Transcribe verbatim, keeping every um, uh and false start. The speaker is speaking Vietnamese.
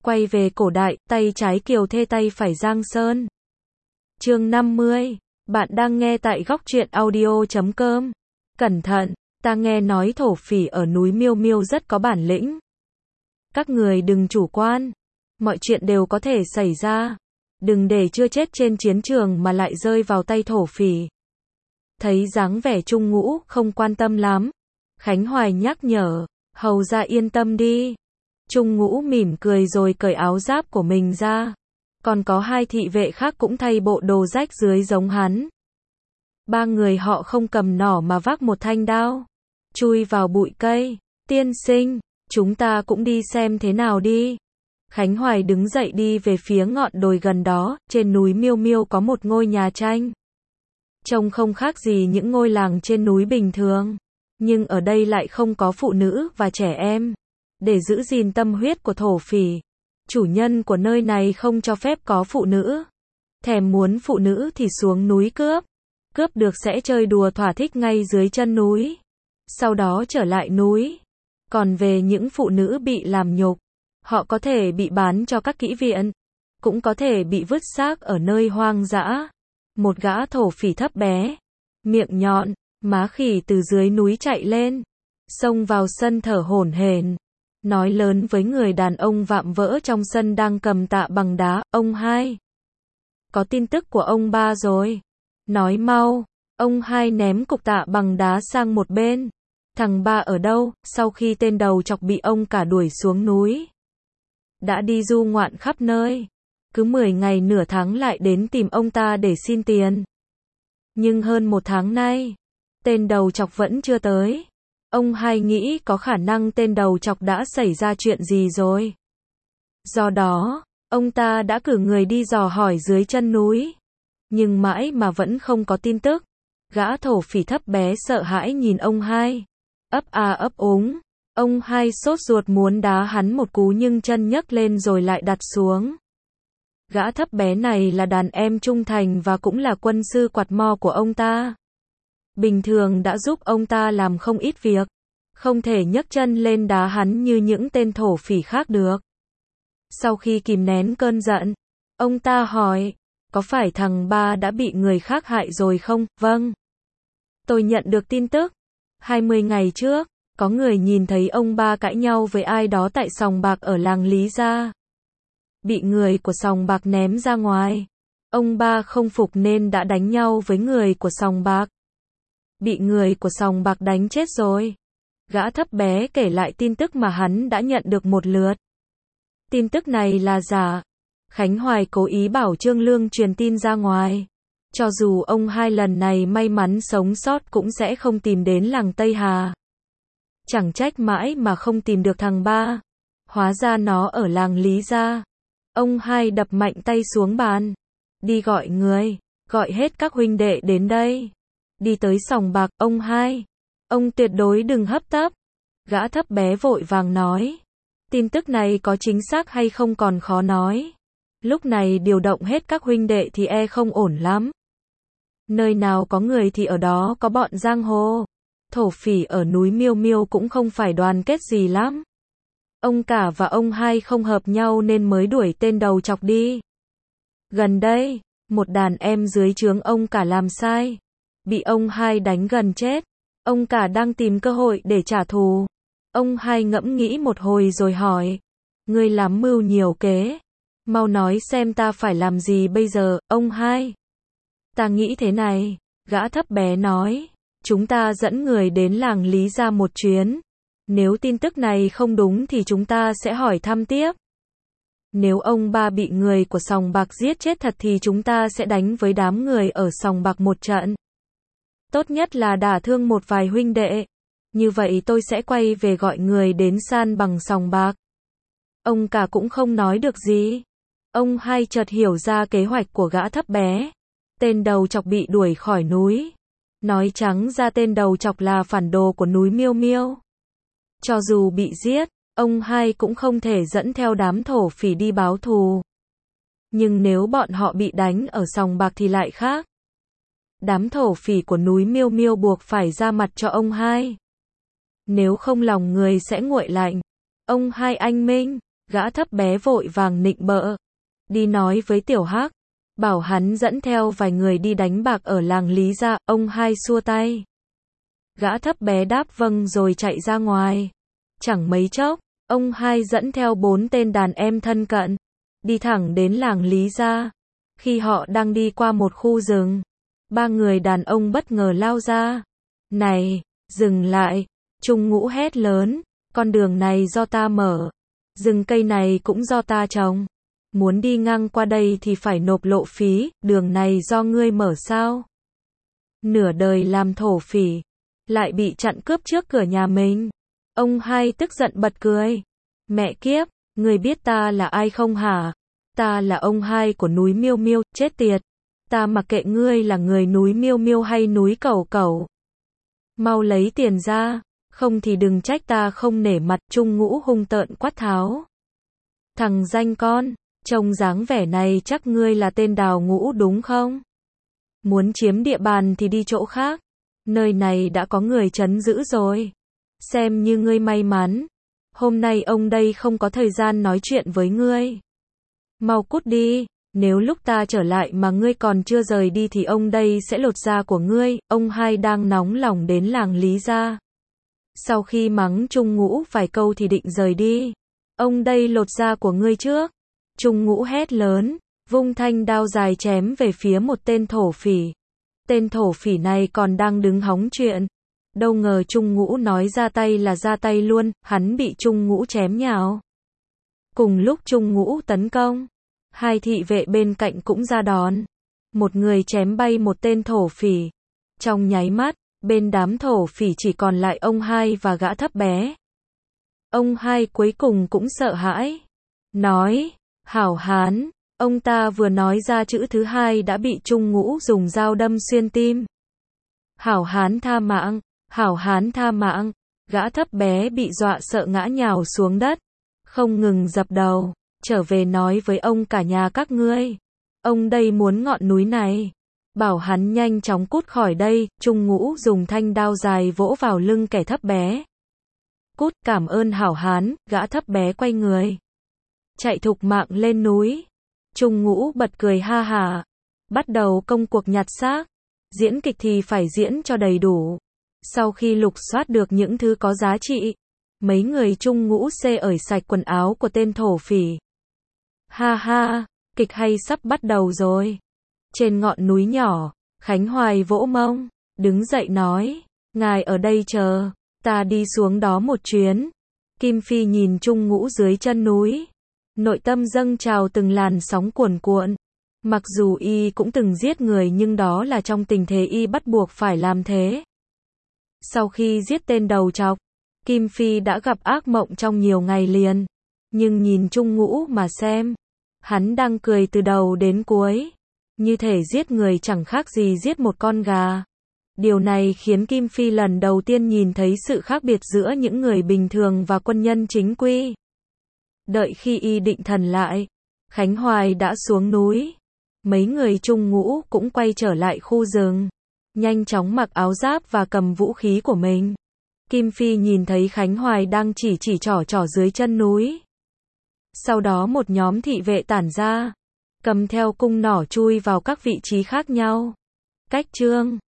Quay về cổ đại, tay trái Kiều Thê tay phải Giang Sơn. Chương năm mươi. Bạn đang nghe tại góc truyện audio chấm com. Cẩn thận, ta nghe nói thổ phỉ ở núi Miêu Miêu rất có bản lĩnh. Các người đừng chủ quan. Mọi chuyện đều có thể xảy ra. Đừng để chưa chết trên chiến trường mà lại rơi vào tay thổ phỉ. Thấy dáng vẻ Trung Ngũ không quan tâm lắm, Khánh Hoài nhắc nhở, hầu ra yên tâm đi. Trung Ngũ mỉm cười rồi cởi áo giáp của mình ra. Còn có hai thị vệ khác cũng thay bộ đồ rách dưới giống hắn. Ba người họ không cầm nỏ mà vác một thanh đao, chui vào bụi cây. Tiên sinh, chúng ta cũng đi xem thế nào đi. Khánh Hoài đứng dậy đi về phía ngọn đồi gần đó, trên núi Miêu Miêu có một ngôi nhà tranh. Trông không khác gì những ngôi làng trên núi bình thường, nhưng ở đây lại không có phụ nữ và trẻ em. Để giữ gìn tâm huyết của thổ phỉ, chủ nhân của nơi này không cho phép có phụ nữ. Thèm muốn phụ nữ thì xuống núi cướp. Cướp được sẽ chơi đùa thỏa thích ngay dưới chân núi. Sau đó trở lại núi. Còn về những phụ nữ bị làm nhục, họ có thể bị bán cho các kỹ viện, cũng có thể bị vứt xác ở nơi hoang dã. Một gã thổ phỉ thấp bé, miệng nhọn, má khỉ từ dưới núi chạy lên, xông vào sân thở hổn hển, nói lớn với người đàn ông vạm vỡ trong sân đang cầm tạ bằng đá, ông hai. Có tin tức của ông ba rồi. Nói mau. Ông hai ném cục tạ bằng đá sang một bên. Thằng ba ở đâu? Sau khi tên đầu chọc bị ông cả đuổi xuống núi, đã đi du ngoạn khắp nơi. Cứ mười ngày nửa tháng lại đến tìm ông ta để xin tiền. Nhưng hơn một tháng nay, tên đầu chọc vẫn chưa tới. Ông hai nghĩ có khả năng tên đầu chọc đã xảy ra chuyện gì rồi. Do đó, ông ta đã cử người đi dò hỏi dưới chân núi. Nhưng mãi mà vẫn không có tin tức. Gã thổ phỉ thấp bé sợ hãi nhìn ông hai. Ấp a ấp úng. Ông hai sốt ruột muốn đá hắn một cú nhưng chân nhấc lên rồi lại đặt xuống. Gã thấp bé này là đàn em trung thành và cũng là quân sư quạt mo của ông ta. Bình thường đã giúp ông ta làm không ít việc. Không thể nhấc chân lên đá hắn như những tên thổ phỉ khác được. Sau khi kìm nén cơn giận, ông ta hỏi, có phải thằng ba đã bị người khác hại rồi không? Vâng. Tôi nhận được tin tức. hai mươi ngày trước, có người nhìn thấy ông ba cãi nhau với ai đó tại sòng bạc ở làng Lý Gia. Bị người của sòng bạc ném ra ngoài. Ông ba không phục nên đã đánh nhau với người của sòng bạc. Bị người của sòng bạc đánh chết rồi. Gã thấp bé kể lại tin tức mà hắn đã nhận được một lượt. Tin tức này là giả. Khánh Hoài cố ý bảo Trương Lương truyền tin ra ngoài. Cho dù ông hai lần này may mắn sống sót cũng sẽ không tìm đến làng Tây Hà. Chẳng trách mãi mà không tìm được thằng ba. Hóa ra nó ở làng Lý Gia. Ông hai đập mạnh tay xuống bàn. Đi gọi người, gọi hết các huynh đệ đến đây. Đi tới sòng bạc, ông hai. Ông tuyệt đối đừng hấp tấp. Gã thấp bé vội vàng nói. Tin tức này có chính xác hay không còn khó nói. Lúc này điều động hết các huynh đệ thì e không ổn lắm. Nơi nào có người thì ở đó có bọn giang hồ. Thổ phỉ ở núi Miêu Miêu cũng không phải đoàn kết gì lắm. Ông cả và ông hai không hợp nhau nên mới đuổi tên đầu chọc đi. Gần đây, một đàn em dưới trướng ông cả làm sai. Bị ông hai đánh gần chết. Ông cả đang tìm cơ hội để trả thù. Ông hai ngẫm nghĩ một hồi rồi hỏi. Ngươi làm mưu nhiều kế. Mau nói xem ta phải làm gì bây giờ, ông hai. Ta nghĩ thế này. Gã thấp bé nói. Chúng ta dẫn người đến làng Lý Gia một chuyến. Nếu tin tức này không đúng thì chúng ta sẽ hỏi thăm tiếp. Nếu ông ba bị người của sòng bạc giết chết thật thì chúng ta sẽ đánh với đám người ở sòng bạc một trận. Tốt nhất là đả thương một vài huynh đệ. Như vậy tôi sẽ quay về gọi người đến san bằng sòng bạc. Ông cả cũng không nói được gì. Ông hai chợt hiểu ra kế hoạch của gã thấp bé. Tên đầu chọc bị đuổi khỏi núi. Nói trắng ra tên đầu chọc là phản đồ của núi Miêu Miêu. Cho dù bị giết, ông hai cũng không thể dẫn theo đám thổ phỉ đi báo thù. Nhưng nếu bọn họ bị đánh ở sòng bạc thì lại khác. Đám thổ phỉ của núi Miêu Miêu buộc phải ra mặt cho ông hai. Nếu không lòng người sẽ nguội lạnh. Ông hai anh minh. Gã thấp bé vội vàng nịnh bợ. Đi nói với Tiểu Hắc. Bảo hắn dẫn theo vài người đi đánh bạc ở làng Lý Gia, ông hai xua tay. Gã thấp bé đáp vâng rồi chạy ra ngoài. Chẳng mấy chốc, ông hai dẫn theo bốn tên đàn em thân cận, đi thẳng đến làng Lý Gia. Khi họ đang đi qua một khu rừng, ba người đàn ông bất ngờ lao ra. Này, dừng lại, Trung Ngũ hét lớn, con đường này do ta mở, rừng cây này cũng do ta trồng. Muốn đi ngang qua đây thì phải nộp lộ phí, đường này do ngươi mở sao? Nửa đời làm thổ phỉ, lại bị chặn cướp trước cửa nhà mình. Ông hai tức giận bật cười. Mẹ kiếp, ngươi biết ta là ai không hả? Ta là ông hai của núi Miêu Miêu, chết tiệt. Ta mặc kệ ngươi là người núi Miêu Miêu hay núi Cẩu Cẩu. Mau lấy tiền ra, không thì đừng trách ta không nể mặt. Trung Ngũ hung tợn quát tháo. Thằng danh con, trông dáng vẻ này chắc ngươi là tên Đào Ngũ đúng không? Muốn chiếm địa bàn thì đi chỗ khác. Nơi này đã có người trấn giữ rồi. Xem như ngươi may mắn. Hôm nay ông đây không có thời gian nói chuyện với ngươi. Mau cút đi, nếu lúc ta trở lại mà ngươi còn chưa rời đi thì ông đây sẽ lột da của ngươi. Ông hai đang nóng lòng đến làng Lý Gia. Sau khi mắng Trung Ngũ vài câu thì định rời đi. Ông đây lột da của ngươi trước. Trung Ngũ hét lớn, vung thanh đao dài chém về phía một tên thổ phỉ. Tên thổ phỉ này còn đang đứng hóng chuyện. Đâu ngờ Trung Ngũ nói ra tay là ra tay luôn, hắn bị Trung Ngũ chém nhào. Cùng lúc Trung Ngũ tấn công, hai thị vệ bên cạnh cũng ra đón. Một người chém bay một tên thổ phỉ. Trong nháy mắt, bên đám thổ phỉ chỉ còn lại ông hai và gã thấp bé. Ông hai cuối cùng cũng sợ hãi. Nói, hảo hán, ông ta vừa nói ra chữ thứ hai đã bị Trung Ngũ dùng dao đâm xuyên tim. Hảo hán tha mạng, hảo hán tha mạng, gã thấp bé bị dọa sợ ngã nhào xuống đất. Không ngừng dập đầu, trở về nói với ông cả nhà các ngươi. Ông đây muốn ngọn núi này. Bảo hắn nhanh chóng cút khỏi đây. Trung Ngũ dùng thanh đao dài vỗ vào lưng kẻ thấp bé. Cút, cảm ơn hảo hán, gã thấp bé quay người. Chạy thục mạng lên núi. Trung Ngũ bật cười ha hả. Bắt đầu công cuộc nhặt xác. Diễn kịch thì phải diễn cho đầy đủ. Sau khi lục soát được những thứ có giá trị, mấy người Trung Ngũ xê ởi sạch quần áo của tên thổ phỉ. Ha ha, kịch hay sắp bắt đầu rồi. Trên ngọn núi nhỏ, Khánh Hoài vỗ mông, đứng dậy nói, ngài ở đây chờ, ta đi xuống đó một chuyến. Kim Phi nhìn Trung Ngũ dưới chân núi. Nội tâm dâng trào từng làn sóng cuồn cuộn. Mặc dù y cũng từng giết người nhưng đó là trong tình thế y bắt buộc phải làm thế. Sau khi giết tên đầu trọc, Kim Phi đã gặp ác mộng trong nhiều ngày liền. Nhưng nhìn Trung Ngũ mà xem, hắn đang cười từ đầu đến cuối. Như thể giết người chẳng khác gì giết một con gà. Điều này khiến Kim Phi lần đầu tiên nhìn thấy sự khác biệt giữa những người bình thường và quân nhân chính quy. Đợi khi y định thần lại, Khánh Hoài đã xuống núi. Mấy người Trung Ngũ cũng quay trở lại khu rừng. Nhanh chóng mặc áo giáp và cầm vũ khí của mình. Kim Phi nhìn thấy Khánh Hoài đang chỉ chỉ trỏ trỏ dưới chân núi. Sau đó một nhóm thị vệ tản ra, cầm theo cung nỏ chui vào các vị trí khác nhau. Cách chương